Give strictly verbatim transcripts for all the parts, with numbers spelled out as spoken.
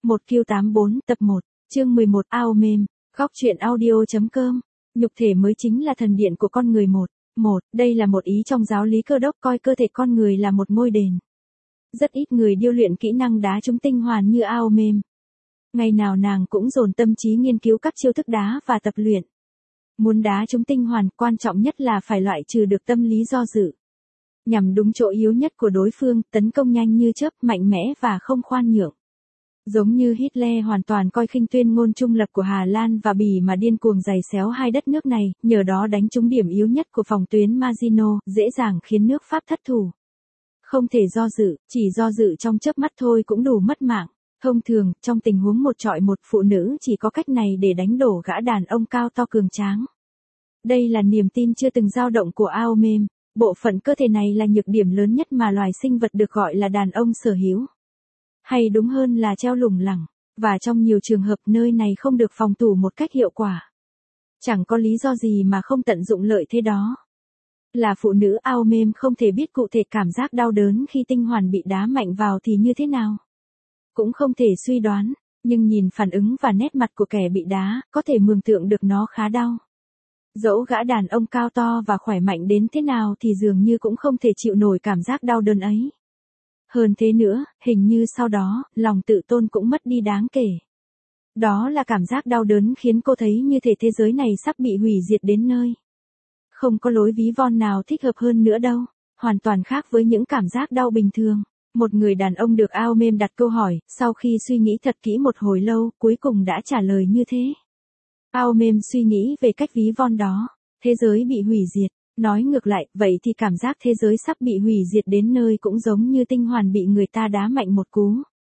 một Q tám bốn tập một, chương mười một ao mềm, góc truyện audio.com. Nhục thể mới chính là thần điện của con người. một. một. Đây là một ý trong giáo lý Cơ đốc coi cơ thể con người là một ngôi đền. Rất ít người điêu luyện kỹ năng đá trúng tinh hoàn như ao mềm. Ngày nào nàng cũng dồn tâm trí nghiên cứu các chiêu thức đá và tập luyện. Muốn đá trúng tinh hoàn, quan trọng nhất là phải loại trừ được tâm lý do dự. Nhằm đúng chỗ yếu nhất của đối phương, tấn công nhanh như chớp, mạnh mẽ và không khoan nhượng. Giống như Hitler hoàn toàn coi khinh tuyên ngôn trung lập của Hà Lan và Bỉ mà điên cuồng giày xéo hai đất nước này, nhờ đó đánh trúng điểm yếu nhất của phòng tuyến Maginot, dễ dàng khiến nước Pháp thất thủ. Không thể do dự, chỉ do dự trong chớp mắt thôi cũng đủ mất mạng. Thông thường, trong tình huống một trọi một, phụ nữ chỉ có cách này để đánh đổ gã đàn ông cao to cường tráng. Đây là niềm tin chưa từng dao động của ao mềm. Bộ phận cơ thể này là nhược điểm lớn nhất mà loài sinh vật được gọi là đàn ông sở hữu. Hay đúng hơn là treo lủng lẳng, và trong nhiều trường hợp nơi này không được phòng thủ một cách hiệu quả. Chẳng có lý do gì mà không tận dụng lợi thế đó. Là phụ nữ, ao mềm không thể biết cụ thể cảm giác đau đớn khi tinh hoàn bị đá mạnh vào thì như thế nào. Cũng không thể suy đoán, nhưng nhìn phản ứng và nét mặt của kẻ bị đá, có thể mường tượng được nó khá đau. Dẫu gã đàn ông cao to và khỏe mạnh đến thế nào thì dường như cũng không thể chịu nổi cảm giác đau đớn ấy. Hơn thế nữa, hình như sau đó, lòng tự tôn cũng mất đi đáng kể. Đó là cảm giác đau đớn khiến cô thấy như thể thế giới này sắp bị hủy diệt đến nơi. Không có lối ví von nào thích hợp hơn nữa đâu, hoàn toàn khác với những cảm giác đau bình thường. Một người đàn ông được ao mềm đặt câu hỏi, sau khi suy nghĩ thật kỹ một hồi lâu, cuối cùng đã trả lời như thế. Ao mềm suy nghĩ về cách ví von đó, thế giới bị hủy diệt. Nói ngược lại, vậy thì cảm giác thế giới sắp bị hủy diệt đến nơi cũng giống như tinh hoàn bị người ta đá mạnh một cú.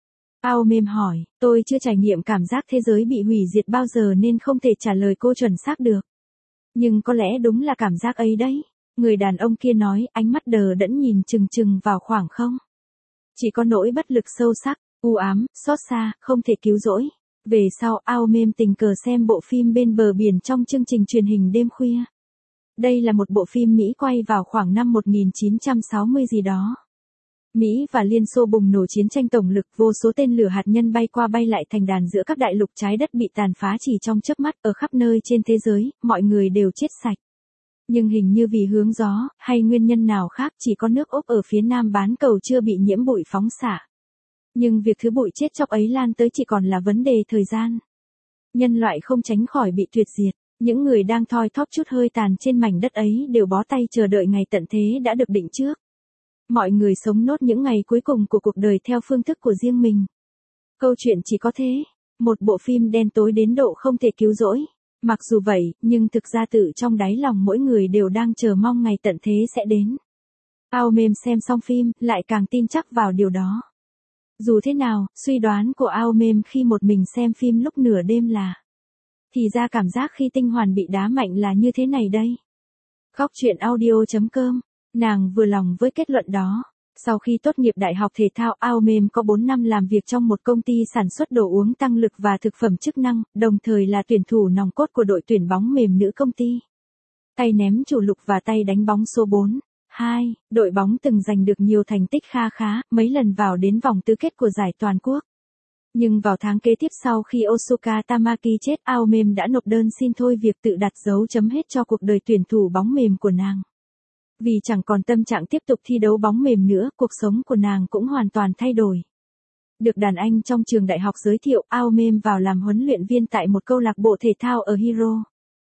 Ao mềm hỏi, tôi chưa trải nghiệm cảm giác thế giới bị hủy diệt bao giờ nên không thể trả lời cô chuẩn xác được. Nhưng có lẽ đúng là cảm giác ấy đấy. Người đàn ông kia nói, ánh mắt đờ đẫn nhìn chừng chừng vào khoảng không. Chỉ có nỗi bất lực sâu sắc, u ám, xót xa, không thể cứu rỗi. Về sau, ao mềm tình cờ xem bộ phim Bên bờ biển trong chương trình truyền hình đêm khuya. Đây là một bộ phim Mỹ quay vào khoảng năm một nghìn chín trăm sáu mươi gì đó. Mỹ và Liên Xô bùng nổ chiến tranh tổng lực, vô số tên lửa hạt nhân bay qua bay lại thành đàn giữa các đại lục trái đất bị tàn phá chỉ trong chớp mắt, ở khắp nơi trên thế giới, mọi người đều chết sạch. Nhưng hình như vì hướng gió, hay nguyên nhân nào khác, chỉ có nước Úc ở phía nam bán cầu chưa bị nhiễm bụi phóng xạ. Nhưng việc thứ bụi chết chóc ấy lan tới chỉ còn là vấn đề thời gian. Nhân loại không tránh khỏi bị tuyệt diệt. Những người đang thoi thóp chút hơi tàn trên mảnh đất ấy đều bó tay chờ đợi ngày tận thế đã được định trước. Mọi người sống nốt những ngày cuối cùng của cuộc đời theo phương thức của riêng mình. Câu chuyện chỉ có thế, một bộ phim đen tối đến độ không thể cứu rỗi. Mặc dù vậy, nhưng thực ra tự trong đáy lòng mỗi người đều đang chờ mong ngày tận thế sẽ đến. Ao mềm xem xong phim, lại càng tin chắc vào điều đó. Dù thế nào, suy đoán của ao mềm khi một mình xem phim lúc nửa đêm là thì ra cảm giác khi tinh hoàn bị đá mạnh là như thế này đây. Góc truyện audio.com. Nàng vừa lòng với kết luận đó. Sau khi tốt nghiệp đại học thể thao, ao mềm có bốn năm làm việc trong một công ty sản xuất đồ uống tăng lực và thực phẩm chức năng, đồng thời là tuyển thủ nòng cốt của đội tuyển bóng mềm nữ công ty. Tay ném chủ lực và tay đánh bóng số bốn. hai, đội bóng từng giành được nhiều thành tích kha khá, mấy lần vào đến vòng tứ kết của giải toàn quốc. Nhưng vào tháng kế tiếp sau khi Osuka Tamaki chết, ao mềm đã nộp đơn xin thôi việc, tự đặt dấu chấm hết cho cuộc đời tuyển thủ bóng mềm của nàng. Vì chẳng còn tâm trạng tiếp tục thi đấu bóng mềm nữa, cuộc sống của nàng cũng hoàn toàn thay đổi. Được đàn anh trong trường đại học giới thiệu, ao mềm vào làm huấn luyện viên tại một câu lạc bộ thể thao ở Hiro.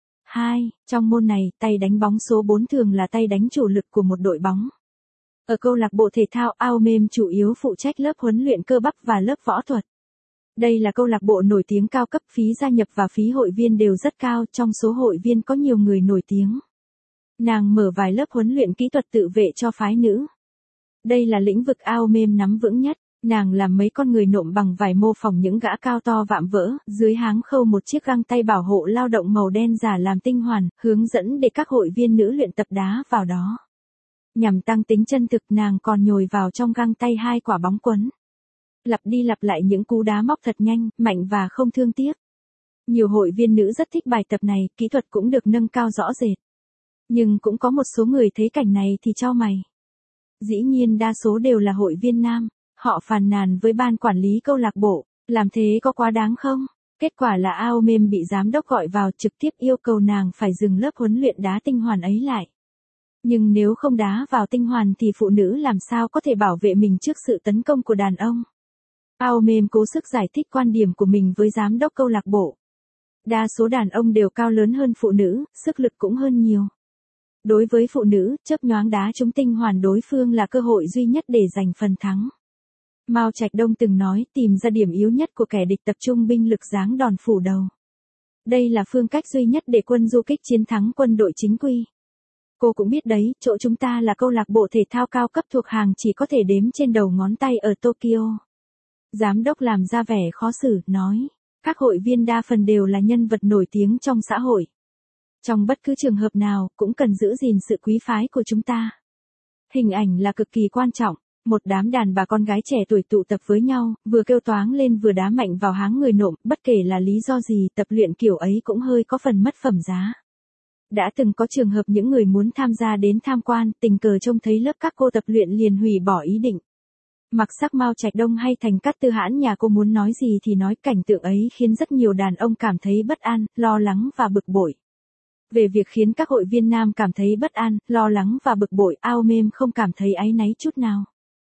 hai. Trong môn này, tay đánh bóng số bốn thường là tay đánh chủ lực của một đội bóng. Ở câu lạc bộ thể thao, ao mềm chủ yếu phụ trách lớp huấn luyện cơ bắp và lớp võ thuật. Đây là câu lạc bộ nổi tiếng cao cấp, phí gia nhập và phí hội viên đều rất cao, trong số hội viên có nhiều người nổi tiếng. Nàng mở vài lớp huấn luyện kỹ thuật tự vệ cho phái nữ. Đây là lĩnh vực ao mềm nắm vững nhất. Nàng làm mấy con người nộm bằng vải mô phỏng những gã cao to vạm vỡ, dưới háng khâu một chiếc găng tay bảo hộ lao động màu đen giả làm tinh hoàn, hướng dẫn để các hội viên nữ luyện tập đá vào đó. Nhằm tăng tính chân thực, nàng còn nhồi vào trong găng tay hai quả bóng quấn. Lặp đi lặp lại những cú đá móc thật nhanh, mạnh và không thương tiếc. Nhiều hội viên nữ rất thích bài tập này, kỹ thuật cũng được nâng cao rõ rệt. Nhưng cũng có một số người thấy cảnh này thì chau mày. Dĩ nhiên đa số đều là hội viên nam. Họ phàn nàn với ban quản lý câu lạc bộ, Làm thế có quá đáng không? Kết quả là Ao Mêm bị giám đốc gọi vào trực tiếp yêu cầu nàng phải dừng lớp huấn luyện đá tinh hoàn ấy lại. Nhưng nếu không đá vào tinh hoàn thì phụ nữ làm sao có thể bảo vệ mình trước sự tấn công của đàn ông. Ao Mêm cố sức giải thích quan điểm của mình với giám đốc câu lạc bộ. Đa số đàn ông đều cao lớn hơn phụ nữ, sức lực cũng hơn nhiều. Đối với phụ nữ, chớp nhoáng đá trúng tinh hoàn đối phương là cơ hội duy nhất để giành phần thắng. Mao Trạch Đông từng nói tìm ra điểm yếu nhất của kẻ địch tập trung binh lực giáng đòn phủ đầu. Đây là phương cách duy nhất để quân du kích chiến thắng quân đội chính quy. Cô cũng biết đấy, chỗ chúng ta là câu lạc bộ thể thao cao cấp thuộc hàng chỉ có thể đếm trên đầu ngón tay ở Tokyo. Giám đốc làm ra vẻ khó xử, nói, các hội viên đa phần đều là nhân vật nổi tiếng trong xã hội. Trong bất cứ trường hợp nào, cũng cần giữ gìn sự quý phái của chúng ta. Hình ảnh là cực kỳ quan trọng. Một đám đàn bà con gái trẻ tuổi tụ tập với nhau, vừa kêu toáng lên vừa đá mạnh vào háng người nộm, bất kể là lý do gì, tập luyện kiểu ấy cũng hơi có phần mất phẩm giá. Đã từng có trường hợp những người muốn tham gia đến tham quan, tình cờ trông thấy lớp các cô tập luyện liền hủy bỏ ý định. Mặc sắc Mao Trạch Đông hay Thành Cát Tư Hãn nhà cô muốn nói gì thì nói, cảnh tượng ấy khiến rất nhiều đàn ông cảm thấy bất an, lo lắng và bực bội. Về việc khiến các hội viên nam cảm thấy bất an, lo lắng và bực bội, Ao Mêm không cảm thấy áy náy chút nào.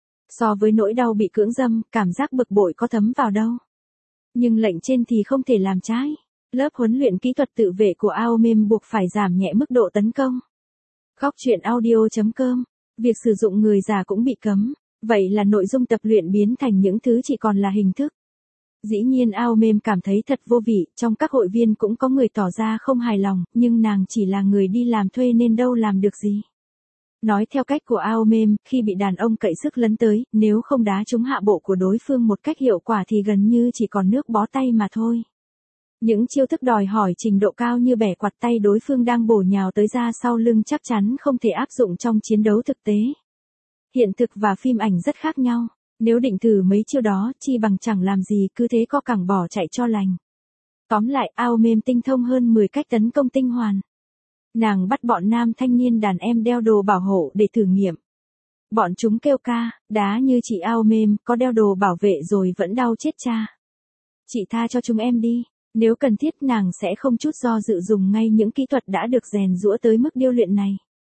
So với nỗi đau bị cưỡng dâm, cảm giác bực bội có thấm vào đâu. Nhưng lệnh trên thì không thể làm trái. Lớp huấn luyện kỹ thuật tự vệ của Ao Mêm buộc phải giảm nhẹ mức độ tấn công. Góc truyện audio chấm com. Việc sử dụng người già cũng bị cấm. Vậy là nội dung tập luyện biến thành những thứ chỉ còn là hình thức. Dĩ nhiên Ao Mêm cảm thấy thật vô vị, trong các hội viên cũng có người tỏ ra không hài lòng, nhưng nàng chỉ là người đi làm thuê nên đâu làm được gì. Nói theo cách của Ao Mêm, khi bị đàn ông cậy sức lấn tới, nếu không đá trúng hạ bộ của đối phương một cách hiệu quả thì gần như chỉ còn nước bó tay mà thôi. Những chiêu thức đòi hỏi trình độ cao như bẻ quạt tay đối phương đang bổ nhào tới ra sau lưng chắc chắn không thể áp dụng trong chiến đấu thực tế. Hiện thực và phim ảnh rất khác nhau, nếu định thử mấy chiêu đó chi bằng chẳng làm gì, cứ thế co cẳng bỏ chạy cho lành. Tóm lại, Ao Mêm tinh thông hơn mười cách tấn công tinh hoàn. Nàng bắt bọn nam thanh niên đàn em đeo đồ bảo hộ để thử nghiệm. Bọn chúng kêu ca, đá như chị Ao Mêm, có đeo đồ bảo vệ rồi vẫn đau chết cha. Chị tha cho chúng em đi, nếu cần thiết nàng sẽ không chút do dự dùng ngay những kỹ thuật đã được rèn giũa tới mức điêu luyện này.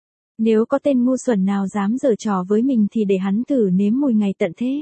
Nếu có tên ngu xuẩn nào dám giở trò với mình thì để hắn thử nếm mùi ngày tận thế.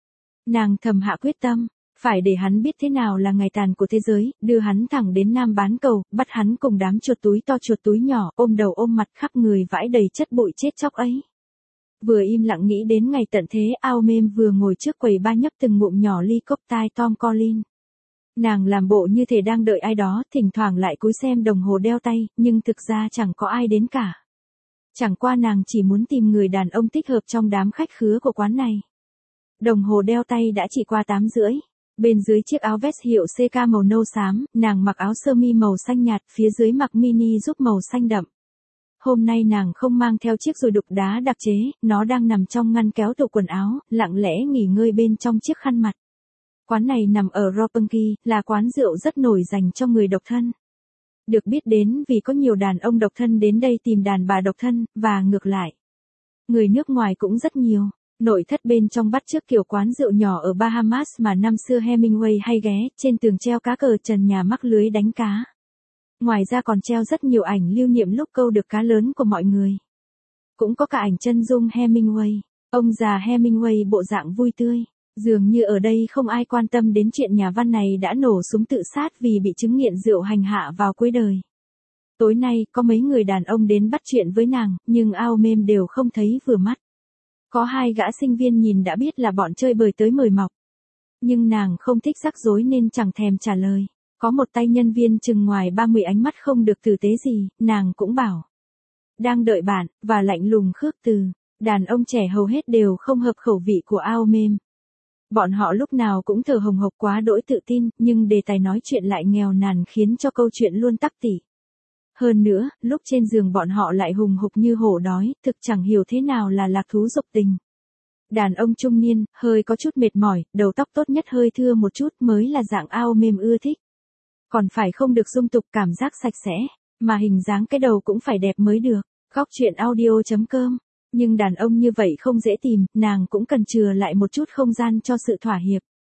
Nàng thầm hạ quyết tâm, phải để hắn biết thế nào là ngày tàn của thế giới, đưa hắn thẳng đến Nam Bán Cầu, bắt hắn cùng đám chuột túi to chuột túi nhỏ, ôm đầu ôm mặt khắp người vãi đầy chất bụi chết chóc ấy. Vừa im lặng nghĩ đến ngày tận thế, Ao Mêm vừa ngồi trước quầy ba nhấp từng ngụm nhỏ ly cốc tai Tom Collins. Nàng làm bộ như thể đang đợi ai đó, thỉnh thoảng lại cúi xem đồng hồ đeo tay, nhưng thực ra chẳng có ai đến cả. Chẳng qua nàng chỉ muốn tìm người đàn ông thích hợp trong đám khách khứa của quán này. Đồng hồ đeo tay đã chỉ qua tám rưỡi. Bên dưới chiếc áo vest hiệu xê ca màu nâu xám, nàng mặc áo sơ mi màu xanh nhạt, phía dưới mặc mini giúp màu xanh đậm. Hôm nay nàng không mang theo chiếc dùi đục đá đặc chế, nó đang nằm trong ngăn kéo tủ quần áo, lặng lẽ nghỉ ngơi bên trong chiếc khăn mặt. Quán này nằm ở Roppongi, là quán rượu rất nổi dành cho người độc thân. Được biết đến vì có nhiều đàn ông độc thân đến đây tìm đàn bà độc thân, và ngược lại. Người nước ngoài cũng rất nhiều. Nội thất bên trong bắt chước kiểu quán rượu nhỏ ở Bahamas mà năm xưa Hemingway hay ghé, trên tường treo cá cờ, trần nhà mắc lưới đánh cá. Ngoài ra còn treo rất nhiều ảnh lưu niệm lúc câu được cá lớn của mọi người. Cũng có cả ảnh chân dung Hemingway, ông già Hemingway bộ dạng vui tươi. Dường như ở đây không ai quan tâm đến chuyện nhà văn này đã nổ súng tự sát vì bị chứng nghiện rượu hành hạ vào cuối đời. Tối nay, có mấy người đàn ông đến bắt chuyện với nàng, nhưng Ao Mêm đều không thấy vừa mắt. Có hai gã sinh viên nhìn đã biết là bọn chơi bời tới mời mọc. Nhưng nàng không thích rắc rối nên chẳng thèm trả lời. Có một tay nhân viên chừng ngoài ba mươi ánh mắt không được tử tế gì, nàng cũng bảo. Đang đợi bạn, và lạnh lùng khước từ. Đàn ông trẻ hầu hết đều không hợp khẩu vị của Ao Mêm. Bọn họ lúc nào cũng thở hồng hộc quá đỗi tự tin, nhưng đề tài nói chuyện lại nghèo nàn khiến cho câu chuyện luôn tắc tỉ. Hơn nữa, lúc trên giường bọn họ lại hùng hục như hổ đói, thực chẳng hiểu thế nào là lạc thú dục tình. Đàn ông trung niên, hơi có chút mệt mỏi, đầu tóc tốt nhất hơi thưa một chút mới là dạng Ao Mêm ưa thích. Còn phải không được dung tục, cảm giác sạch sẽ, mà hình dáng cái đầu cũng phải đẹp mới được. Góc truyện audio chấm com. Nhưng đàn ông như vậy không dễ tìm, nàng cũng cần chừa lại một chút không gian cho sự thỏa hiệp.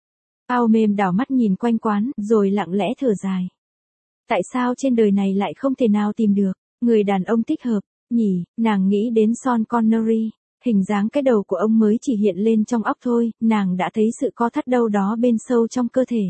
Ao mềm đảo mắt nhìn quanh quán, rồi lặng lẽ thở dài. Tại sao trên đời này lại không thể nào tìm được người đàn ông thích hợp, nhỉ? Nàng nghĩ đến Sean Connery, hình dáng cái đầu của ông mới chỉ hiện lên trong óc thôi, nàng đã thấy sự co thắt đâu đó bên sâu trong cơ thể.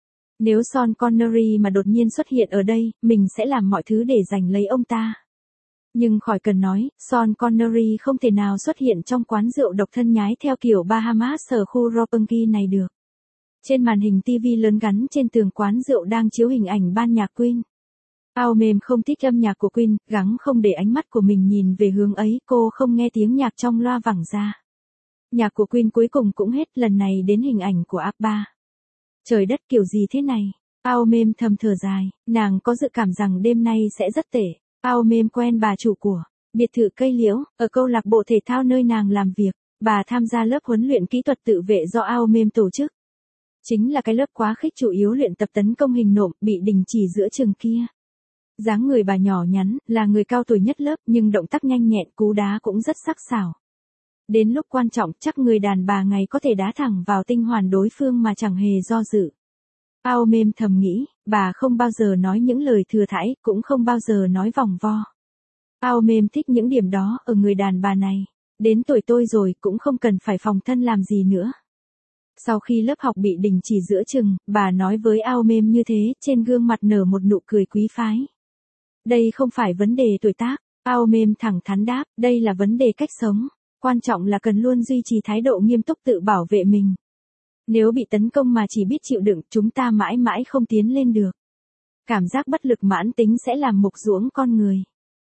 Nếu Sean Connery mà đột nhiên xuất hiện ở đây, mình sẽ làm mọi thứ để giành lấy ông ta. Nhưng khỏi cần nói, Sean Connery không thể nào xuất hiện trong quán rượu độc thân nhái theo kiểu Bahamas ở khu Roppongi này được. Trên màn hình ti vi lớn gắn trên tường quán rượu đang chiếu hình ảnh ban nhạc Queen. Ao mềm không thích âm nhạc của Queen, gắng không để ánh mắt của mình nhìn về hướng ấy, cô không nghe tiếng nhạc trong loa vẳng ra. Nhạc của Queen cuối cùng cũng hết, lần này đến hình ảnh của Abba. Trời đất, kiểu gì thế này? Ao mềm thầm thở dài, nàng có dự cảm rằng đêm nay sẽ rất tệ. Ao mềm quen bà chủ của biệt thự cây liễu, ở câu lạc bộ thể thao nơi nàng làm việc. Bà tham gia lớp huấn luyện kỹ thuật tự vệ do Ao mềm tổ chức. Chính là cái lớp quá khích chủ yếu luyện tập tấn công hình nộm, bị đình chỉ giữa chừng kia. Dáng người bà nhỏ nhắn, là người cao tuổi nhất lớp, nhưng động tác nhanh nhẹn, cú đá cũng rất sắc sảo. Đến lúc quan trọng, chắc người đàn bà ngày có thể đá thẳng vào tinh hoàn đối phương mà chẳng hề do dự. Ao mềm thầm nghĩ, bà không bao giờ nói những lời thừa thãi, cũng không bao giờ nói vòng vo. Ao mềm thích những điểm đó ở người đàn bà này. Đến tuổi tôi rồi, cũng không cần phải phòng thân làm gì nữa. Sau khi lớp học bị đình chỉ giữa chừng, bà nói với Ao mềm như thế, trên gương mặt nở một nụ cười quý phái. Đây không phải vấn đề tuổi tác, Ao mềm thẳng thắn đáp, đây là vấn đề cách sống. Quan trọng là cần luôn duy trì thái độ nghiêm túc tự bảo vệ mình. Nếu bị tấn công mà chỉ biết chịu đựng, chúng ta mãi mãi không tiến lên được. Cảm giác bất lực mãn tính sẽ làm mục ruỗng con người.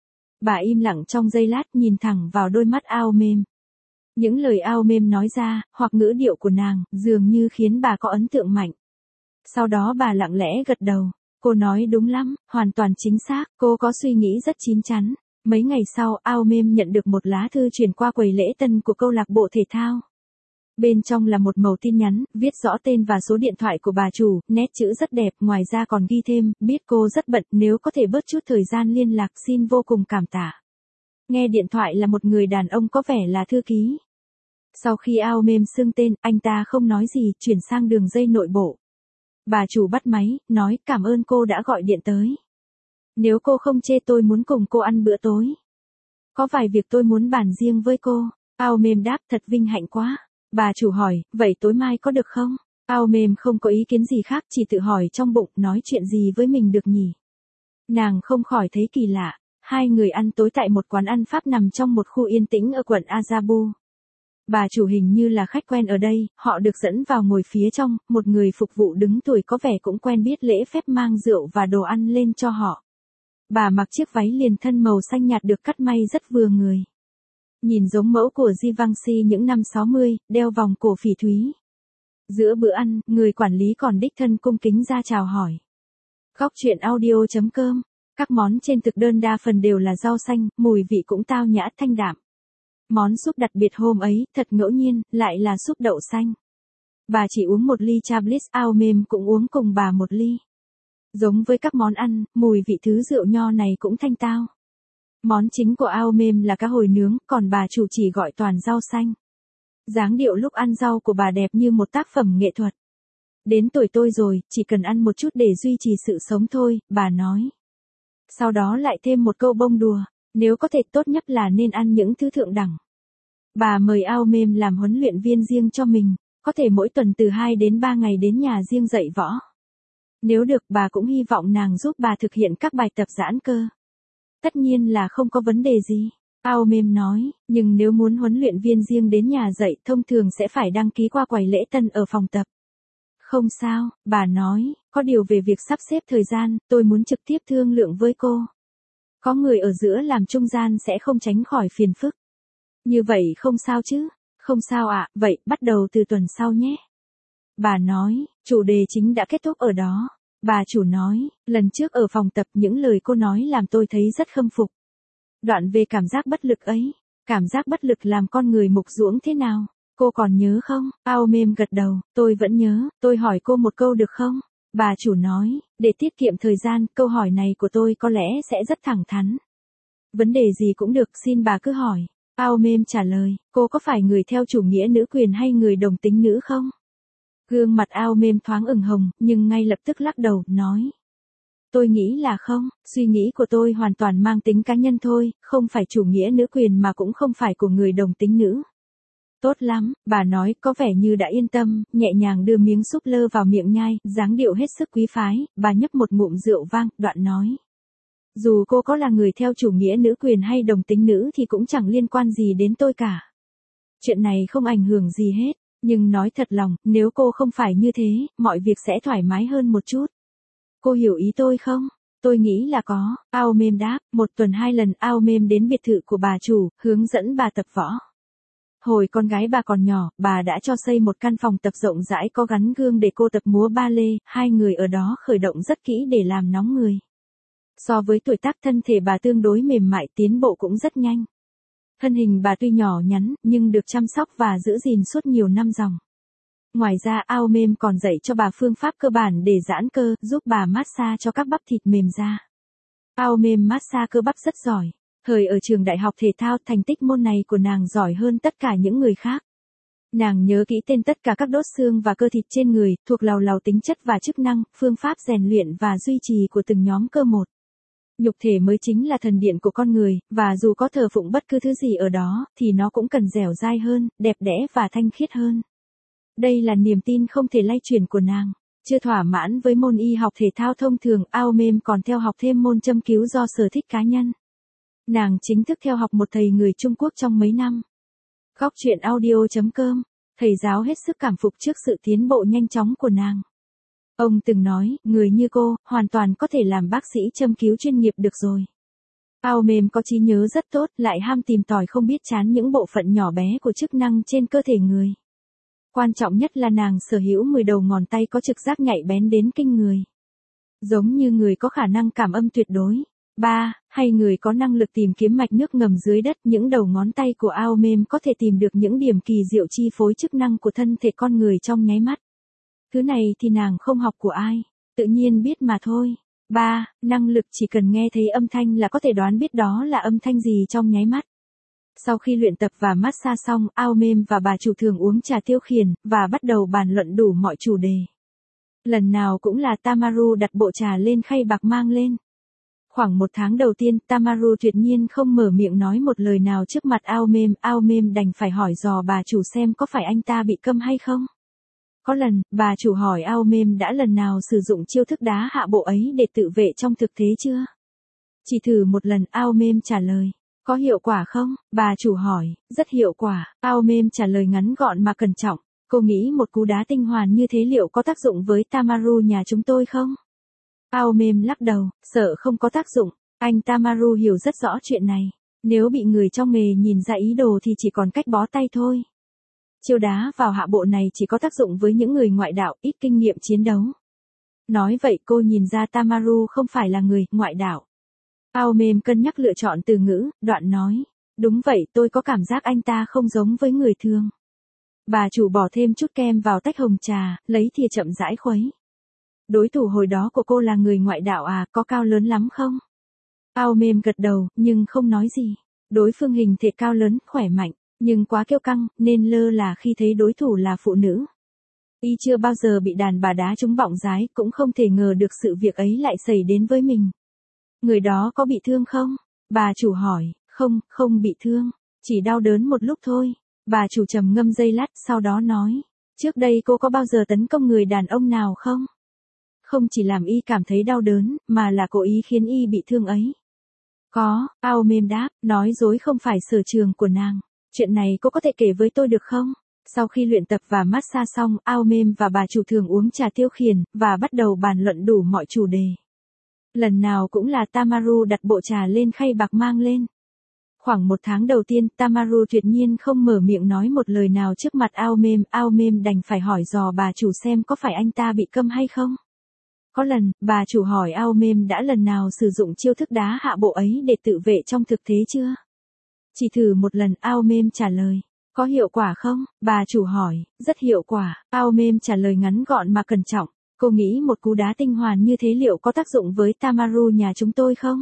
Bà im lặng trong giây lát, nhìn thẳng vào đôi mắt Ao mềm. Những lời Ao mềm nói ra, hoặc ngữ điệu của nàng, dường như khiến bà có ấn tượng mạnh. Sau đó bà lặng lẽ gật đầu. Cô nói đúng lắm, hoàn toàn chính xác, cô có suy nghĩ rất chín chắn. Mấy ngày sau, Ao mềm nhận được một lá thư chuyển qua quầy lễ tân của câu lạc bộ thể thao. Bên trong là một mẩu tin nhắn, viết rõ tên và số điện thoại của bà chủ, nét chữ rất đẹp, ngoài ra còn ghi thêm, biết cô rất bận, nếu có thể bớt chút thời gian liên lạc xin vô cùng cảm tạ. Nghe điện thoại là một người đàn ông có vẻ là thư ký. Sau khi Ao mềm xưng tên, anh ta không nói gì, chuyển sang đường dây nội bộ. Bà chủ bắt máy, nói cảm ơn cô đã gọi điện tới. Nếu cô không chê tôi muốn cùng cô ăn bữa tối. Có vài việc tôi muốn bàn riêng với cô. Ao mềm đáp thật vinh hạnh quá. Bà chủ hỏi, vậy tối mai có được không? Ao mềm không có ý kiến gì khác, chỉ tự hỏi trong bụng nói chuyện gì với mình được nhỉ. Nàng không khỏi thấy kỳ lạ. Hai người ăn tối tại một quán ăn Pháp nằm trong một khu yên tĩnh ở quận Azabu. Bà chủ hình như là khách quen ở đây, họ được dẫn vào ngồi phía trong, một người phục vụ đứng tuổi có vẻ cũng quen biết lễ phép mang rượu và đồ ăn lên cho họ. Bà mặc chiếc váy liền thân màu xanh nhạt được cắt may rất vừa người. Nhìn giống mẫu của Givenchy những năm sáu mươi, đeo vòng cổ phỉ thúy. Giữa bữa ăn, người quản lý còn đích thân cung kính ra chào hỏi. Góc truyện audio chấm com. Các món trên thực đơn đa phần đều là rau xanh, mùi vị cũng tao nhã thanh đạm. Món súp đặc biệt hôm ấy, thật ngẫu nhiên, lại là súp đậu xanh. Bà chỉ uống một ly Chablis, Ao mềm cũng uống cùng bà một ly. Giống với các món ăn, mùi vị thứ rượu nho này cũng thanh tao. Món chính của Ao mềm là cá hồi nướng, còn bà chủ chỉ gọi toàn rau xanh. Dáng điệu lúc ăn rau của bà đẹp như một tác phẩm nghệ thuật. Đến tuổi tôi rồi, chỉ cần ăn một chút để duy trì sự sống thôi, bà nói. Sau đó lại thêm một câu bông đùa, nếu có thể tốt nhất là nên ăn những thứ thượng đẳng. Bà mời Ao mềm làm huấn luyện viên riêng cho mình, có thể mỗi tuần từ hai đến ba ngày đến nhà riêng dạy võ. Nếu được, bà cũng hy vọng nàng giúp bà thực hiện các bài tập giãn cơ. Tất nhiên là không có vấn đề gì, Ao mềm nói, nhưng nếu muốn huấn luyện viên riêng đến nhà dạy thông thường sẽ phải đăng ký qua quầy lễ tân ở phòng tập. Không sao, bà nói, có điều về việc sắp xếp thời gian, tôi muốn trực tiếp thương lượng với cô. Có người ở giữa làm trung gian sẽ không tránh khỏi phiền phức. Như vậy không sao chứ? Không sao ạ, vậy bắt đầu từ tuần sau nhé. Bà nói, chủ đề chính đã kết thúc ở đó. Bà chủ nói, lần trước ở phòng tập những lời cô nói làm tôi thấy rất khâm phục. Đoạn về cảm giác bất lực ấy, cảm giác bất lực làm con người mục ruỗng thế nào? Cô còn nhớ không? Ao mềm gật đầu, tôi vẫn nhớ, tôi hỏi cô một câu được không? Bà chủ nói, để tiết kiệm thời gian, câu hỏi này của tôi có lẽ sẽ rất thẳng thắn. Vấn đề gì cũng được, xin bà cứ hỏi. Ao mềm trả lời, cô có phải người theo chủ nghĩa nữ quyền hay người đồng tính nữ không? Gương mặt ao mềm thoáng ửng hồng, nhưng ngay lập tức lắc đầu, nói. Tôi nghĩ là không, suy nghĩ của tôi hoàn toàn mang tính cá nhân thôi, không phải chủ nghĩa nữ quyền mà cũng không phải của người đồng tính nữ. Tốt lắm, bà nói có vẻ như đã yên tâm, nhẹ nhàng đưa miếng súp lơ vào miệng nhai, dáng điệu hết sức quý phái, bà nhấp một ngụm rượu vang, đoạn nói. Dù cô có là người theo chủ nghĩa nữ quyền hay đồng tính nữ thì cũng chẳng liên quan gì đến tôi cả. Chuyện này không ảnh hưởng gì hết, nhưng nói thật lòng, nếu cô không phải như thế, mọi việc sẽ thoải mái hơn một chút. Cô hiểu ý tôi không? Tôi nghĩ là có, Ao Mêm đáp, một tuần hai lần Ao Mêm đến biệt thự của bà chủ, hướng dẫn bà tập võ. Hồi con gái bà còn nhỏ, bà đã cho xây một căn phòng tập rộng rãi có gắn gương để cô tập múa ba lê, hai người ở đó khởi động rất kỹ để làm nóng người. So với tuổi tác thân thể bà tương đối mềm mại, tiến bộ cũng rất nhanh. Thân hình bà tuy nhỏ nhắn, nhưng được chăm sóc và giữ gìn suốt nhiều năm dòng. Ngoài ra Ao Mêm còn dạy cho bà phương pháp cơ bản để giãn cơ, giúp bà massage cho các bắp thịt mềm ra. Ao Mêm massage cơ bắp rất giỏi. Thời ở trường đại học thể thao, thành tích môn này của nàng giỏi hơn tất cả những người khác. Nàng nhớ kỹ tên tất cả các đốt xương và cơ thịt trên người, thuộc lào lào tính chất và chức năng, phương pháp rèn luyện và duy trì của từng nhóm cơ một. Nhục thể mới chính là thần điện của con người, và dù có thờ phụng bất cứ thứ gì ở đó, thì nó cũng cần dẻo dai hơn, đẹp đẽ và thanh khiết hơn. Đây là niềm tin không thể lay chuyển của nàng. Chưa thỏa mãn với môn y học thể thao thông thường, Ao Mêm còn theo học thêm môn châm cứu do sở thích cá nhân. Nàng chính thức theo học một thầy người Trung Quốc trong mấy năm. Góc truyện audio chấm com, thầy giáo hết sức cảm phục trước sự tiến bộ nhanh chóng của nàng. Ông từng nói, người như cô, hoàn toàn có thể làm bác sĩ châm cứu chuyên nghiệp được rồi. Ao Mêm có trí nhớ rất tốt, lại ham tìm tòi không biết chán những bộ phận nhỏ bé của chức năng trên cơ thể người. Quan trọng nhất là nàng sở hữu mười đầu ngón tay có trực giác nhạy bén đến kinh người. Giống như người có khả năng cảm âm tuyệt đối. ba. Hay người có năng lực tìm kiếm mạch nước ngầm dưới đất, những đầu ngón tay của Ao Mêm có thể tìm được những điểm kỳ diệu chi phối chức năng của thân thể con người trong nháy mắt. Thứ này thì nàng không học của ai, tự nhiên biết mà thôi. ba. Năng lực chỉ cần nghe thấy âm thanh là có thể đoán biết đó là âm thanh gì trong nháy mắt. Sau khi luyện tập và massage xong, Ao Mêm và bà chủ thường uống trà tiêu khiển, và bắt đầu bàn luận đủ mọi chủ đề. Lần nào cũng là Tamaru đặt bộ trà lên khay bạc mang lên. Khoảng một tháng đầu tiên, Tamaru tuyệt nhiên không mở miệng nói một lời nào trước mặt Ao Mêm, Ao Mêm đành phải hỏi dò bà chủ xem có phải anh ta bị câm hay không. Có lần, bà chủ hỏi Ao Mêm đã lần nào sử dụng chiêu thức đá hạ bộ ấy để tự vệ trong thực tế chưa? Chỉ thử một lần, Ao Mêm trả lời. Có hiệu quả không? Bà chủ hỏi. Rất hiệu quả, Ao Mêm trả lời ngắn gọn mà cẩn trọng. Cô nghĩ một cú đá tinh hoàn như thế liệu có tác dụng với Tamaru nhà chúng tôi không? Ao Mêm lắc đầu, sợ không có tác dụng. Anh Tamaru hiểu rất rõ chuyện này. Nếu bị người trong nghề nhìn ra ý đồ thì chỉ còn cách bó tay thôi. Chiêu đá vào hạ bộ này chỉ có tác dụng với những người ngoại đạo, ít kinh nghiệm chiến đấu. Nói vậy cô nhìn ra Tamaru không phải là người ngoại đạo. Ao Mêm cân nhắc lựa chọn từ ngữ, đoạn nói. Đúng vậy, tôi có cảm giác anh ta không giống với người thường. Bà chủ bỏ thêm chút kem vào tách hồng trà, lấy thìa chậm rãi khuấy. Đối thủ hồi đó của cô là người ngoại đạo à, có cao lớn lắm không? Ao Mêm gật đầu, nhưng không nói gì. Đối phương hình thể cao lớn, khỏe mạnh, nhưng quá kiêu căng, nên lơ là khi thấy đối thủ là phụ nữ. Y chưa bao giờ bị đàn bà đá trúng bọng rái, cũng không thể ngờ được sự việc ấy lại xảy đến với mình. Người đó có bị thương không? Bà chủ hỏi. Không, không bị thương, chỉ đau đớn một lúc thôi. Bà chủ trầm ngâm giây lát, sau đó nói. Trước đây cô có bao giờ tấn công người đàn ông nào không? Không chỉ làm y cảm thấy đau đớn, mà là cố ý khiến y bị thương ấy. Có, Ao Mêm đáp, nói dối không phải sở trường của nàng. Chuyện này cô có thể kể với tôi được không? Sau khi luyện tập và massage xong, Ao Mêm và bà chủ thường uống trà tiêu khiển, và bắt đầu bàn luận đủ mọi chủ đề. Lần nào cũng là Tamaru đặt bộ trà lên khay bạc mang lên. Khoảng một tháng đầu tiên, Tamaru tuyệt nhiên không mở miệng nói một lời nào trước mặt Ao Mêm, Ao Mêm đành phải hỏi dò bà chủ xem có phải anh ta bị câm hay không. Có lần, bà chủ hỏi Ao Mêm đã lần nào sử dụng chiêu thức đá hạ bộ ấy để tự vệ trong thực tế chưa? Chỉ thử một lần, Ao Mêm trả lời. Có hiệu quả không? Bà chủ hỏi. Rất hiệu quả, Ao Mêm trả lời ngắn gọn mà cẩn trọng. Cô nghĩ một cú đá tinh hoàn như thế liệu có tác dụng với Tamaru nhà chúng tôi không?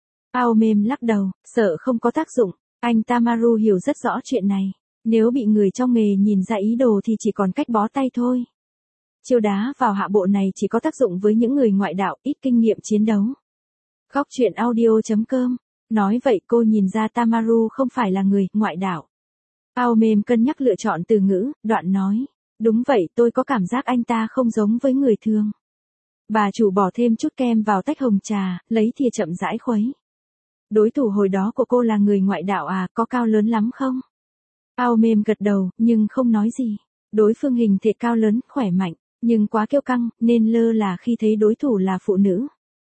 Ao Mêm lắc đầu, sợ không có tác dụng. Anh Tamaru hiểu rất rõ chuyện này. Nếu bị người trong nghề nhìn ra ý đồ thì chỉ còn cách bó tay thôi. Chiêu đá vào hạ bộ này chỉ có tác dụng với những người ngoại đạo, ít kinh nghiệm chiến đấu. Góc truyện audio chấm com. Nói vậy cô nhìn ra Tamaru không phải là người ngoại đạo. Ao mềm cân nhắc lựa chọn từ ngữ, đoạn nói. Đúng vậy, tôi có cảm giác anh ta không giống với người thường. Bà chủ bỏ thêm chút kem vào tách hồng trà, lấy thìa chậm rãi khuấy. Đối thủ hồi đó của cô là người ngoại đạo à, có cao lớn lắm không? Ao mềm gật đầu, nhưng không nói gì. Đối phương hình thể cao lớn, khỏe mạnh, nhưng quá kiêu căng, nên lơ là khi thấy đối thủ là phụ nữ.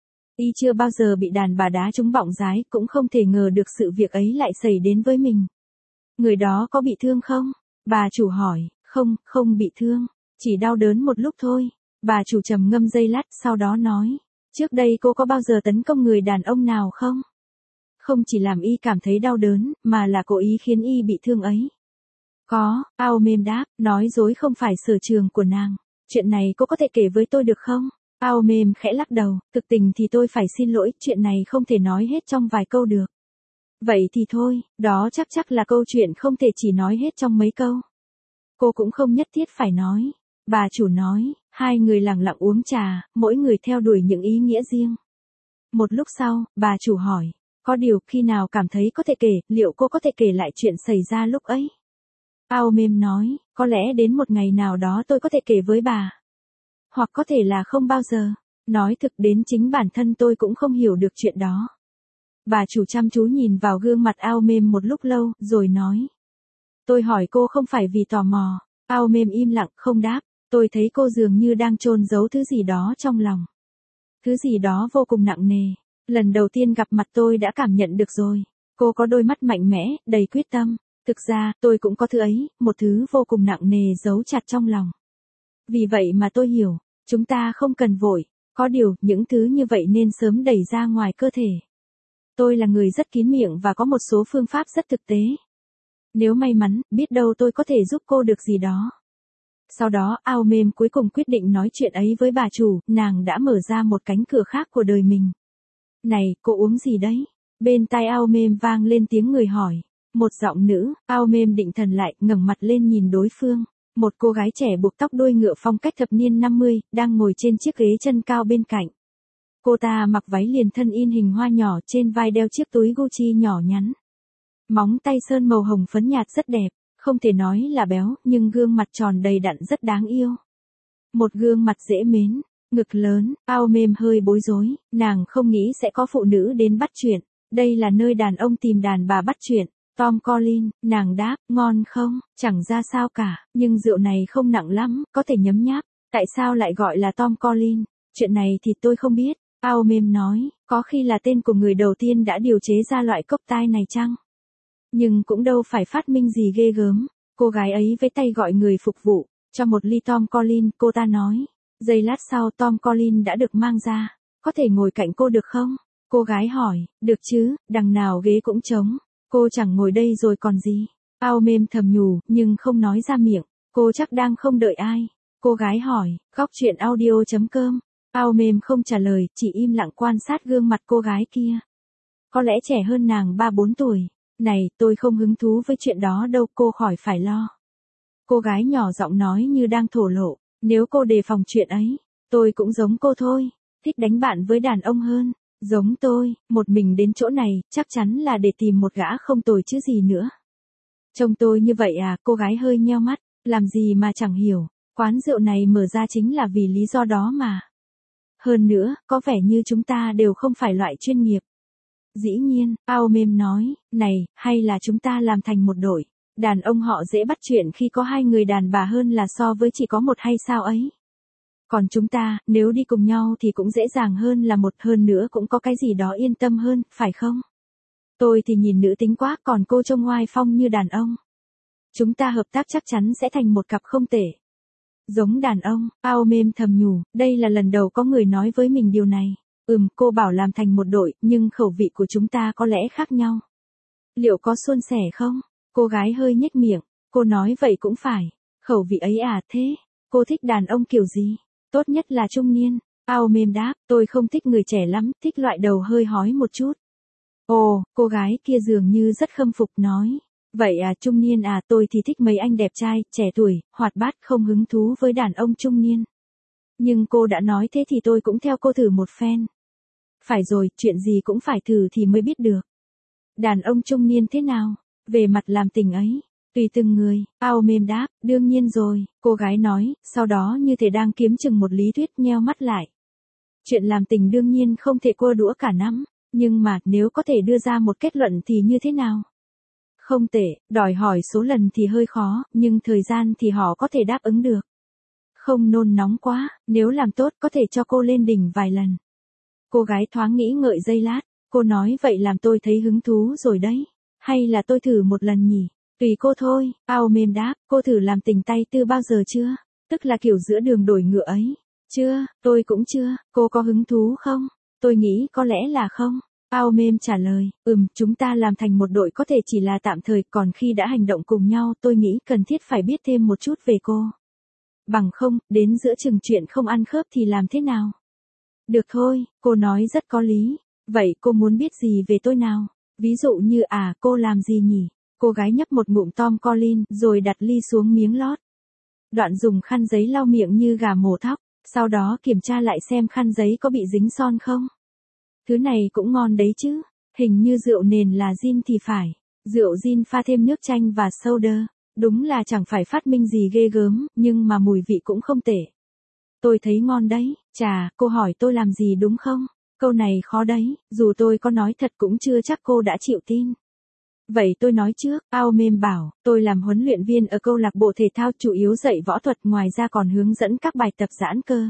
Y chưa bao giờ bị đàn bà đá trúng bọng rái, cũng không thể ngờ được sự việc ấy lại xảy đến với mình. Người đó có bị thương không? Bà chủ hỏi. Không, không bị thương, chỉ đau đớn một lúc thôi. Bà chủ trầm ngâm giây lát, sau đó nói. Trước đây cô có bao giờ tấn công người đàn ông nào không? Không chỉ làm y cảm thấy đau đớn, mà là cố ý khiến y bị thương ấy. Có, Ao mềm đáp, nói dối không phải sở trường của nàng. Chuyện này cô có thể kể với tôi được không? Ao mềm khẽ lắc đầu, thực tình thì tôi phải xin lỗi, chuyện này không thể nói hết trong vài câu được. Vậy thì thôi, đó chắc chắc là câu chuyện không thể chỉ nói hết trong mấy câu. Cô cũng không nhất thiết phải nói. Bà chủ nói, hai người lặng lặng uống trà, mỗi người theo đuổi những ý nghĩa riêng. Một lúc sau, bà chủ hỏi, có điều khi nào cảm thấy có thể kể, liệu cô có thể kể lại chuyện xảy ra lúc ấy? Ao mềm nói, có lẽ đến một ngày nào đó tôi có thể kể với bà. Hoặc có thể là không bao giờ. Nói thực đến chính bản thân tôi cũng không hiểu được chuyện đó. Bà chủ chăm chú nhìn vào gương mặt Ao mềm một lúc lâu, rồi nói. Tôi hỏi cô không phải vì tò mò. Ao mềm im lặng, không đáp. Tôi thấy cô dường như đang chôn giấu thứ gì đó trong lòng. Thứ gì đó vô cùng nặng nề. Lần đầu tiên gặp mặt tôi đã cảm nhận được rồi. Cô có đôi mắt mạnh mẽ, đầy quyết tâm. Thực ra, tôi cũng có thứ ấy, một thứ vô cùng nặng nề giấu chặt trong lòng. Vì vậy mà tôi hiểu, chúng ta không cần vội. Có điều, những thứ như vậy nên sớm đẩy ra ngoài cơ thể. Tôi là người rất kín miệng và có một số phương pháp rất thực tế. Nếu may mắn, biết đâu tôi có thể giúp cô được gì đó. Sau đó, Ao mềm cuối cùng quyết định nói chuyện ấy với bà chủ, nàng đã mở ra một cánh cửa khác của đời mình. Này, cô uống gì đấy? Bên tai Ao mềm vang lên tiếng người hỏi. Một giọng nữ, Ao mềm định thần lại, ngẩng mặt lên nhìn đối phương. Một cô gái trẻ buộc tóc đuôi ngựa phong cách thập niên năm mươi, đang ngồi trên chiếc ghế chân cao bên cạnh. Cô ta mặc váy liền thân in hình hoa nhỏ, trên vai đeo chiếc túi Gucci nhỏ nhắn. Móng tay sơn màu hồng phấn nhạt rất đẹp, không thể nói là béo, nhưng gương mặt tròn đầy đặn rất đáng yêu. Một gương mặt dễ mến, ngực lớn, Ao mềm hơi bối rối, nàng không nghĩ sẽ có phụ nữ đến bắt chuyện. Đây là nơi đàn ông tìm đàn bà bắt chuyện. Tom Collins, nàng đáp, ngon không, chẳng ra sao cả, nhưng rượu này không nặng lắm, có thể nhấm nháp. Tại sao lại gọi là Tom Collins? Chuyện này thì tôi không biết. Ao mềm nói, có khi là tên của người đầu tiên đã điều chế ra loại cốc tai này chăng? Nhưng cũng đâu phải phát minh gì ghê gớm. Cô gái ấy với tay gọi người phục vụ, cho một ly Tom Collins, cô ta nói. Giây lát sau Tom Collins đã được mang ra. Có thể ngồi cạnh cô được không? Cô gái hỏi, được chứ, đằng nào ghế cũng trống. Cô chẳng ngồi đây rồi còn gì. Ao mềm thầm nhủ, nhưng không nói ra miệng. Cô chắc đang không đợi ai. Cô gái hỏi, góc truyện audio chấm com. Ao mềm không trả lời, chỉ im lặng quan sát gương mặt cô gái kia. Có lẽ trẻ hơn nàng ba bốn tuổi. Này, tôi không hứng thú với chuyện đó đâu, cô khỏi phải lo. Cô gái nhỏ giọng nói như đang thổ lộ. Nếu cô đề phòng chuyện ấy, tôi cũng giống cô thôi. Thích đánh bạn với đàn ông hơn. Giống tôi, một mình đến chỗ này, chắc chắn là để tìm một gã không tồi chứ gì nữa. Trông tôi như vậy à, cô gái hơi nheo mắt, làm gì mà chẳng hiểu, quán rượu này mở ra chính là vì lý do đó mà. Hơn nữa, có vẻ như chúng ta đều không phải loại chuyên nghiệp. Dĩ nhiên, Ao mềm nói, này, hay là chúng ta làm thành một đội. Đàn ông họ dễ bắt chuyện khi có hai người đàn bà hơn là so với chỉ có một hay sao ấy. Còn chúng ta, nếu đi cùng nhau thì cũng dễ dàng hơn là một, hơn nữa cũng có cái gì đó yên tâm hơn, phải không? Tôi thì nhìn nữ tính quá, còn cô trông ngoai phong như đàn ông. Chúng ta hợp tác chắc chắn sẽ thành một cặp không tệ. Giống đàn ông, Ao mềm thầm nhủ, đây là lần đầu có người nói với mình điều này. Ừm, cô bảo làm thành một đội, nhưng khẩu vị của chúng ta có lẽ khác nhau. Liệu có suôn sẻ không? Cô gái hơi nhếch miệng, cô nói vậy cũng phải. Khẩu vị ấy à, thế, cô thích đàn ông kiểu gì? Tốt nhất là trung niên. Ao mềm đáp, tôi không thích người trẻ lắm, thích loại đầu hơi hói một chút. Ồ, cô gái kia dường như rất khâm phục nói. Vậy à, trung niên à, tôi thì thích mấy anh đẹp trai, trẻ tuổi, hoạt bát, không hứng thú với đàn ông trung niên. Nhưng cô đã nói thế thì tôi cũng theo cô thử một phen. Phải rồi, chuyện gì cũng phải thử thì mới biết được. Đàn ông trung niên thế nào? Về mặt làm tình ấy. Tùy từng người, ao mềm đáp, đương nhiên rồi, cô gái nói, sau đó như thể đang kiếm chừng một lý thuyết nheo mắt lại. Chuyện làm tình đương nhiên không thể cua đũa cả năm, nhưng mà nếu có thể đưa ra một kết luận thì như thế nào? Không tệ, đòi hỏi số lần thì hơi khó, nhưng thời gian thì họ có thể đáp ứng được. Không nôn nóng quá, nếu làm tốt có thể cho cô lên đỉnh vài lần. Cô gái thoáng nghĩ ngợi giây lát, cô nói vậy làm tôi thấy hứng thú rồi đấy. Hay là tôi thử một lần nhỉ? Tùy cô thôi, ao mềm đáp, cô thử làm tình tay tư bao giờ chưa? Tức là kiểu giữa đường đổi ngựa ấy. Chưa, tôi cũng chưa, cô có hứng thú không? Tôi nghĩ có lẽ là không. Ao mềm trả lời, ừm, chúng ta làm thành một đội có thể chỉ là tạm thời, còn khi đã hành động cùng nhau tôi nghĩ cần thiết phải biết thêm một chút về cô. Bằng không, đến giữa chừng chuyện không ăn khớp thì làm thế nào? Được thôi, cô nói rất có lý. Vậy cô muốn biết gì về tôi nào? Ví dụ như à, cô làm gì nhỉ? Cô gái nhấp một ngụm Tom Collins rồi đặt ly xuống miếng lót. Đoạn dùng khăn giấy lau miệng như gà mổ thóc, sau đó kiểm tra lại xem khăn giấy có bị dính son không. Thứ này cũng ngon đấy chứ, hình như rượu nền là gin thì phải. Rượu gin pha thêm nước chanh và soda, đúng là chẳng phải phát minh gì ghê gớm, nhưng mà mùi vị cũng không tệ. Tôi thấy ngon đấy, chà, cô hỏi tôi làm gì đúng không? Câu này khó đấy, dù tôi có nói thật cũng chưa chắc cô đã chịu tin. Vậy tôi nói trước, ao mềm bảo, tôi làm huấn luyện viên ở câu lạc bộ thể thao chủ yếu dạy võ thuật, ngoài ra còn hướng dẫn các bài tập giãn cơ.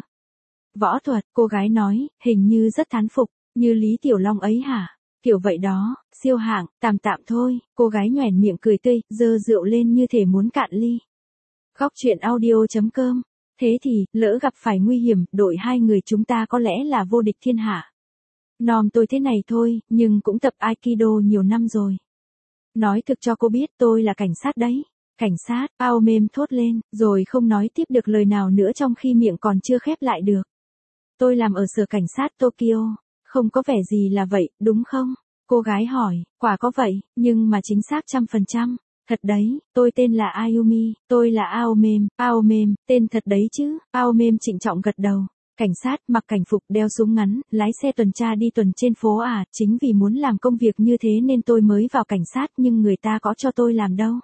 Võ thuật, cô gái nói, hình như rất thán phục, như Lý Tiểu Long ấy hả? Kiểu vậy đó, siêu hạng, tạm tạm thôi, cô gái nhoẻn miệng cười tươi, giơ rượu lên như thể muốn cạn ly. Góc truyện audio chấm com. Thế thì, lỡ gặp phải nguy hiểm, đội hai người chúng ta có lẽ là vô địch thiên hạ. Nom tôi thế này thôi, nhưng cũng tập Aikido nhiều năm rồi. Nói thực cho cô biết tôi là cảnh sát đấy. Cảnh sát, ao mềm thốt lên, rồi không nói tiếp được lời nào nữa trong khi miệng còn chưa khép lại được. Tôi làm ở sở cảnh sát Tokyo. Không có vẻ gì là vậy, đúng không? Cô gái hỏi, quả có vậy, nhưng mà chính xác trăm phần trăm. Thật đấy, tôi tên là Ayumi, tôi là ao mềm, ao mềm, tên thật đấy chứ, ao mềm trịnh trọng gật đầu. Cảnh sát, mặc cảnh phục, đeo súng ngắn, lái xe tuần tra đi tuần trên phố à, chính vì muốn làm công việc như thế nên tôi mới vào cảnh sát, nhưng người ta có cho tôi làm đâu.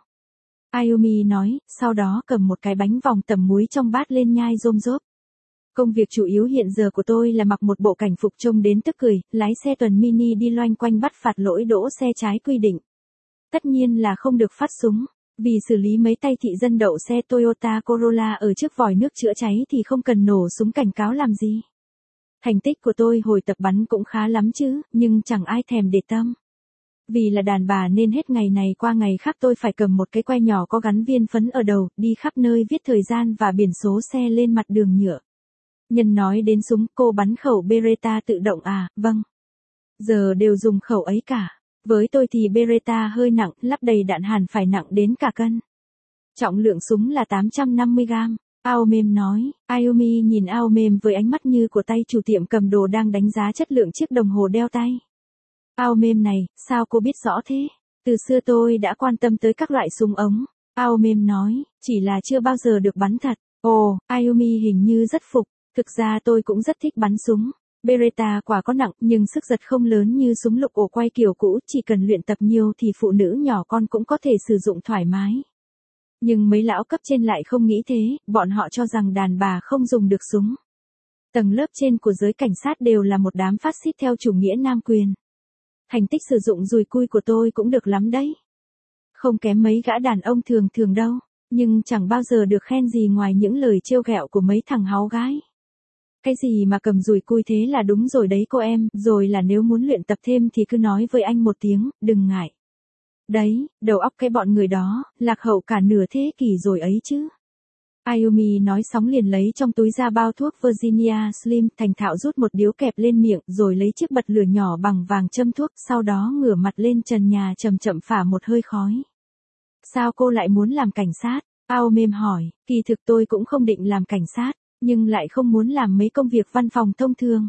Ayumi nói, sau đó cầm một cái bánh vòng tẩm muối trong bát lên nhai rôm rốp. Công việc chủ yếu hiện giờ của tôi là mặc một bộ cảnh phục trông đến tức cười, lái xe tuần mini đi loanh quanh bắt phạt lỗi đỗ xe trái quy định. Tất nhiên là không được phát súng, vì xử lý mấy tay thị dân đậu xe Toyota Corolla ở trước vòi nước chữa cháy thì không cần nổ súng cảnh cáo làm gì. Thành tích của tôi hồi tập bắn cũng khá lắm chứ, nhưng chẳng ai thèm để tâm. Vì là đàn bà nên hết ngày này qua ngày khác tôi phải cầm một cái que nhỏ có gắn viên phấn ở đầu, đi khắp nơi viết thời gian và biển số xe lên mặt đường nhựa. Nhân nói đến súng, cô bắn khẩu Beretta tự động à, vâng. Giờ đều dùng khẩu ấy cả. Với tôi thì Beretta hơi nặng, lắp đầy đạn hẳn phải nặng đến cả cân. Trọng lượng súng là tám trăm năm mươi gam. Ao mềm nói, Ayumi nhìn ao mềm với ánh mắt như của tay chủ tiệm cầm đồ đang đánh giá chất lượng chiếc đồng hồ đeo tay. Ao mềm này, sao cô biết rõ thế? Từ xưa tôi đã quan tâm tới các loại súng ống. Ao mềm nói, chỉ là chưa bao giờ được bắn thật. Ồ, Ayumi hình như rất phục. Thực ra tôi cũng rất thích bắn súng. Beretta quả có nặng, nhưng sức giật không lớn như súng lục ổ quay kiểu cũ, chỉ cần luyện tập nhiều thì phụ nữ nhỏ con cũng có thể sử dụng thoải mái. Nhưng mấy lão cấp trên lại không nghĩ thế, bọn họ cho rằng đàn bà không dùng được súng. Tầng lớp trên của giới cảnh sát đều là một đám phát xít theo chủ nghĩa nam quyền. Thành tích sử dụng dùi cui của tôi cũng được lắm đấy. Không kém mấy gã đàn ông thường thường đâu, nhưng chẳng bao giờ được khen gì ngoài những lời trêu ghẹo của mấy thằng háu gái. Cái gì mà cầm dùi cui thế là đúng rồi đấy cô em, rồi là nếu muốn luyện tập thêm thì cứ nói với anh một tiếng, đừng ngại. Đấy, đầu óc cái bọn người đó, lạc hậu cả nửa thế kỷ rồi ấy chứ. Ayumi nói sóng liền lấy trong túi ra bao thuốc Virginia Slim, thành thạo rút một điếu kẹp lên miệng, rồi lấy chiếc bật lửa nhỏ bằng vàng châm thuốc, sau đó ngửa mặt lên trần nhà chậm chậm phả một hơi khói. Sao cô lại muốn làm cảnh sát? Ao mềm hỏi, kỳ thực tôi cũng không định làm cảnh sát, nhưng lại không muốn làm mấy công việc văn phòng thông thường.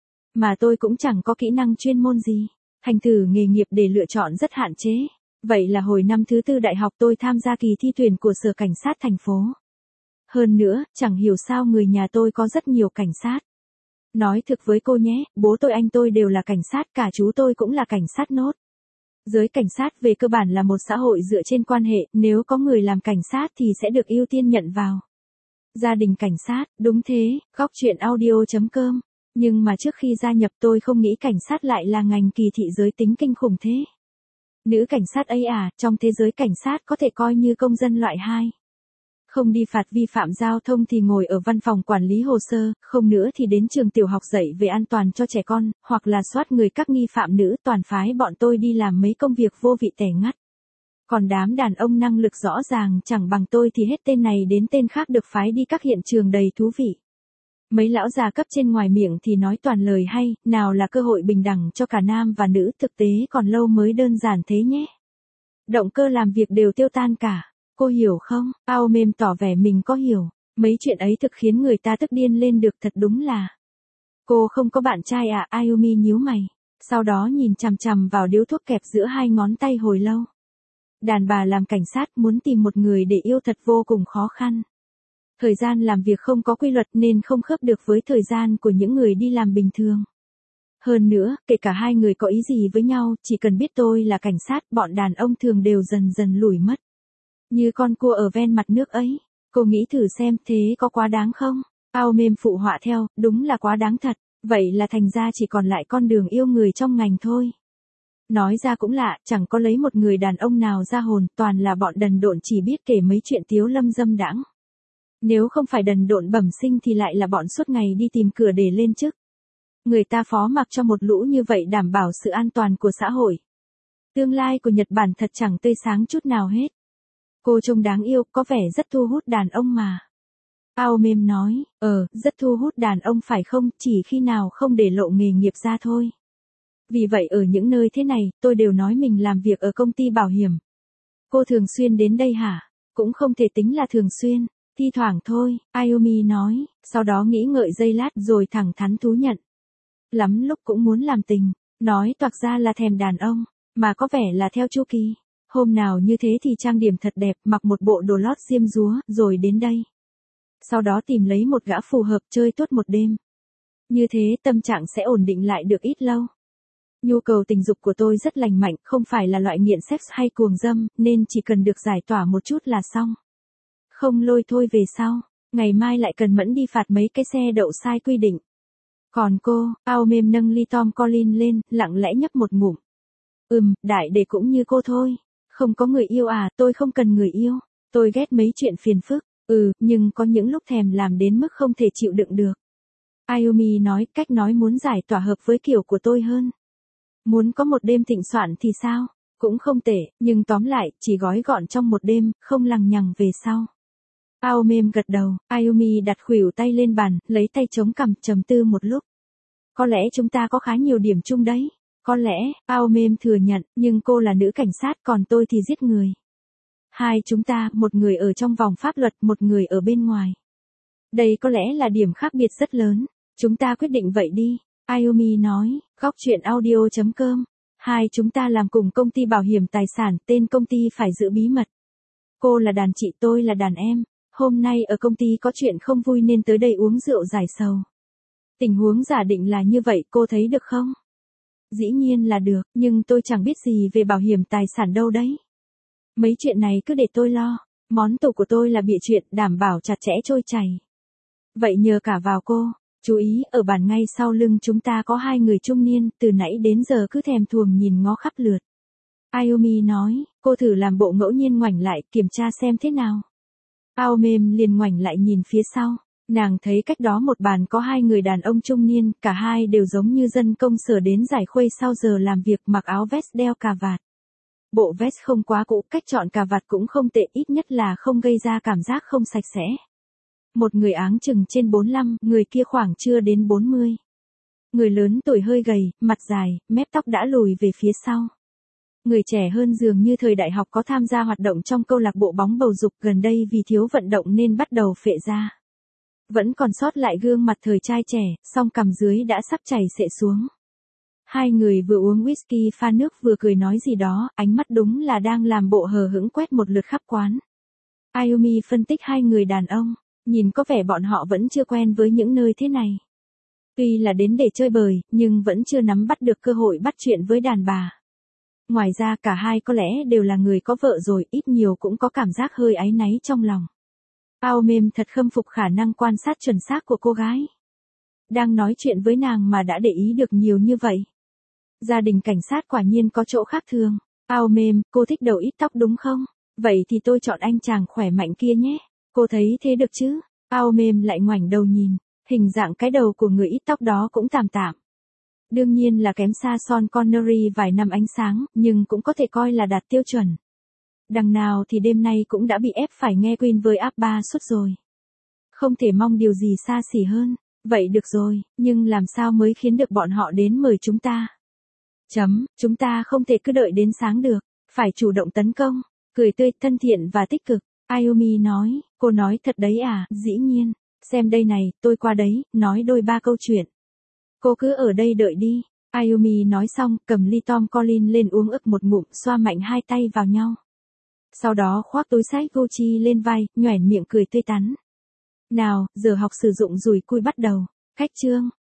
Mà tôi cũng chẳng có kỹ năng chuyên môn gì, thành thử nghề nghiệp để lựa chọn rất hạn chế. Vậy là hồi năm thứ tư đại học tôi tham gia kỳ thi tuyển của sở cảnh sát thành phố. Hơn nữa, chẳng hiểu sao người nhà tôi có rất nhiều cảnh sát. Nói thực với cô nhé, bố tôi anh tôi đều là cảnh sát, cả chú tôi cũng là cảnh sát nốt. Giới cảnh sát về cơ bản là một xã hội dựa trên quan hệ, nếu có người làm cảnh sát thì sẽ được ưu tiên nhận vào. Gia đình cảnh sát, đúng thế, góc chuyện audio.com. Nhưng mà trước khi gia nhập tôi không nghĩ cảnh sát lại là ngành kỳ thị giới tính kinh khủng thế. Nữ cảnh sát ấy à, trong thế giới cảnh sát có thể coi như công dân loại hai. Không đi phạt vi phạm giao thông thì ngồi ở văn phòng quản lý hồ sơ, không nữa thì đến trường tiểu học dạy về an toàn cho trẻ con, hoặc là soát người các nghi phạm nữ, toàn phái bọn tôi đi làm mấy công việc vô vị tẻ ngắt. Còn đám đàn ông năng lực rõ ràng chẳng bằng tôi thì hết tên này đến tên khác được phái đi các hiện trường đầy thú vị. Mấy lão già cấp trên ngoài miệng thì nói toàn lời hay, nào là cơ hội bình đẳng cho cả nam và nữ, thực tế còn lâu mới đơn giản thế nhé. Động cơ làm việc đều tiêu tan cả. Cô hiểu không? Ao mềm tỏ vẻ mình có hiểu. Mấy chuyện ấy thực khiến người ta tức điên lên được, thật đúng là. Cô không có bạn trai à? Ayumi nhíu mày. Sau đó nhìn chằm chằm vào điếu thuốc kẹp giữa hai ngón tay hồi lâu. Đàn bà làm cảnh sát muốn tìm một người để yêu thật vô cùng khó khăn. Thời gian làm việc không có quy luật nên không khớp được với thời gian của những người đi làm bình thường. Hơn nữa, kể cả hai người có ý gì với nhau, chỉ cần biết tôi là cảnh sát, bọn đàn ông thường đều dần dần lủi mất. Như con cua ở ven mặt nước ấy. Cô nghĩ thử xem thế có quá đáng không? Ao mềm phụ họa theo, đúng là quá đáng thật. Vậy là thành ra chỉ còn lại con đường yêu người trong ngành thôi. Nói ra cũng lạ, chẳng có lấy một người đàn ông nào ra hồn, toàn là bọn đần độn chỉ biết kể mấy chuyện tiếu lâm dâm đãng. Nếu không phải đần độn bẩm sinh thì lại là bọn suốt ngày đi tìm cửa để lên chức. Người ta phó mặc cho một lũ như vậy đảm bảo sự an toàn của xã hội. Tương lai của Nhật Bản thật chẳng tươi sáng chút nào hết. Cô trông đáng yêu, có vẻ rất thu hút đàn ông mà. Ao mềm nói, ờ, rất thu hút đàn ông phải không, chỉ khi nào không để lộ nghề nghiệp ra thôi. Vì vậy ở những nơi thế này, tôi đều nói mình làm việc ở công ty bảo hiểm. Cô thường xuyên đến đây hả? Cũng không thể tính là thường xuyên, thi thoảng thôi, Ayumi nói, sau đó nghĩ ngợi giây lát rồi thẳng thắn thú nhận. Lắm lúc cũng muốn làm tình, nói toạc ra là thèm đàn ông, mà có vẻ là theo chu kỳ. Hôm nào như thế thì trang điểm thật đẹp, mặc một bộ đồ lót xiêm dúa, rồi đến đây. Sau đó tìm lấy một gã phù hợp chơi tốt một đêm. Như thế tâm trạng sẽ ổn định lại được ít lâu. Nhu cầu tình dục của tôi rất lành mạnh, không phải là loại nghiện sex hay cuồng dâm, nên chỉ cần được giải tỏa một chút là xong. Không lôi thôi về sau, ngày mai lại cần mẫn đi phạt mấy cái xe đậu sai quy định. Còn cô, ao mềm nâng ly Tom Collins lên, lặng lẽ nhấp một ngụm. Ừm, đại để cũng như cô thôi. Không có người yêu à, tôi không cần người yêu. Tôi ghét mấy chuyện phiền phức. Ừ, nhưng có những lúc thèm làm đến mức không thể chịu đựng được. Ayumi nói, cách nói muốn giải tỏa hợp với kiểu của tôi hơn. Muốn có một đêm thịnh soạn thì sao? Cũng không tệ, nhưng tóm lại, chỉ gói gọn trong một đêm, không lằng nhằng về sau. Ao mềm gật đầu, Ayumi đặt khuỷu tay lên bàn, lấy tay chống cằm, trầm tư một lúc. Có lẽ chúng ta có khá nhiều điểm chung đấy. Có lẽ, ao mềm thừa nhận, nhưng cô là nữ cảnh sát còn tôi thì giết người. Hai chúng ta, một người ở trong vòng pháp luật, một người ở bên ngoài. Đây có lẽ là điểm khác biệt rất lớn. Chúng ta quyết định vậy đi. Ayumi nói, góc chuyện audio.com. Hai chúng ta làm cùng công ty bảo hiểm tài sản, tên công ty phải giữ bí mật. Cô là đàn chị, tôi là đàn em. Hôm nay ở công ty có chuyện không vui nên tới đây uống rượu giải sầu. Tình huống giả định là như vậy, cô thấy được không? Dĩ nhiên là được, nhưng tôi chẳng biết gì về bảo hiểm tài sản đâu đấy. Mấy chuyện này cứ để tôi lo. Món tủ của tôi là bịa chuyện, đảm bảo chặt chẽ trôi chảy. Vậy nhờ cả vào cô. Chú ý, ở bàn ngay sau lưng chúng ta có hai người trung niên, từ nãy đến giờ cứ thèm thuồng nhìn ngó khắp lượt. Ayumi nói, cô thử làm bộ ngẫu nhiên ngoảnh lại, kiểm tra xem thế nào. Ao mềm liền ngoảnh lại nhìn phía sau. Nàng thấy cách đó một bàn có hai người đàn ông trung niên, cả hai đều giống như dân công sở đến giải khuây sau giờ làm việc, mặc áo vest đeo cà vạt. Bộ vest không quá cũ, cách chọn cà vạt cũng không tệ, ít nhất là không gây ra cảm giác không sạch sẽ. Một người áng chừng trên bốn mươi lăm, người kia khoảng chưa đến bốn mươi. Người lớn tuổi hơi gầy, mặt dài, mép tóc đã lùi về phía sau. Người trẻ hơn dường như thời đại học có tham gia hoạt động trong câu lạc bộ bóng bầu dục, gần đây vì thiếu vận động nên bắt đầu phệ ra. Vẫn còn sót lại gương mặt thời trai trẻ, song cằm dưới đã sắp chảy xệ xuống. Hai người vừa uống whisky pha nước vừa cười nói gì đó, ánh mắt đúng là đang làm bộ hờ hững quét một lượt khắp quán. Ayumi phân tích hai người đàn ông, Nhìn có vẻ bọn họ vẫn chưa quen với những nơi thế này. Tuy là đến để chơi bời, nhưng vẫn chưa nắm bắt được cơ hội bắt chuyện với đàn bà. Ngoài ra cả hai có lẽ đều là người có vợ rồi, ít nhiều cũng có cảm giác hơi áy náy trong lòng. Ao Mêm thật khâm phục khả năng quan sát chuẩn xác của cô gái. Đang nói chuyện với nàng mà đã để ý được nhiều như vậy. Gia đình cảnh sát quả nhiên có chỗ khác thường. Ao Mêm, cô thích đầu ít tóc đúng không? Vậy thì tôi chọn anh chàng khỏe mạnh kia nhé. Cô thấy thế được chứ? Ao Mêm lại ngoảnh đầu nhìn. Hình dạng cái đầu của người ít tóc đó cũng tạm tạm. Đương nhiên là kém xa Sean Connery vài năm ánh sáng, nhưng cũng có thể coi là đạt tiêu chuẩn. Đằng nào thì đêm nay cũng đã bị ép phải nghe Queen với Abba suốt rồi. Không thể mong điều gì xa xỉ hơn. Vậy được rồi, nhưng làm sao mới khiến được bọn họ đến mời chúng ta? Chấm, chúng ta không thể cứ đợi đến sáng được, phải chủ động tấn công. Cười tươi, thân thiện và tích cực. Ayumi nói, cô nói thật đấy à, dĩ nhiên. Xem đây này, tôi qua đấy, nói đôi ba câu chuyện. Cô cứ ở đây đợi đi. Ayumi nói xong, cầm ly Tom Collins lên uống ực một ngụm, xoa mạnh hai tay vào nhau. Sau đó khoác túi sách Gucci lên vai, nhoẻn miệng cười tươi tắn. Nào, giờ học sử dụng dùi cui bắt đầu. Khách trương.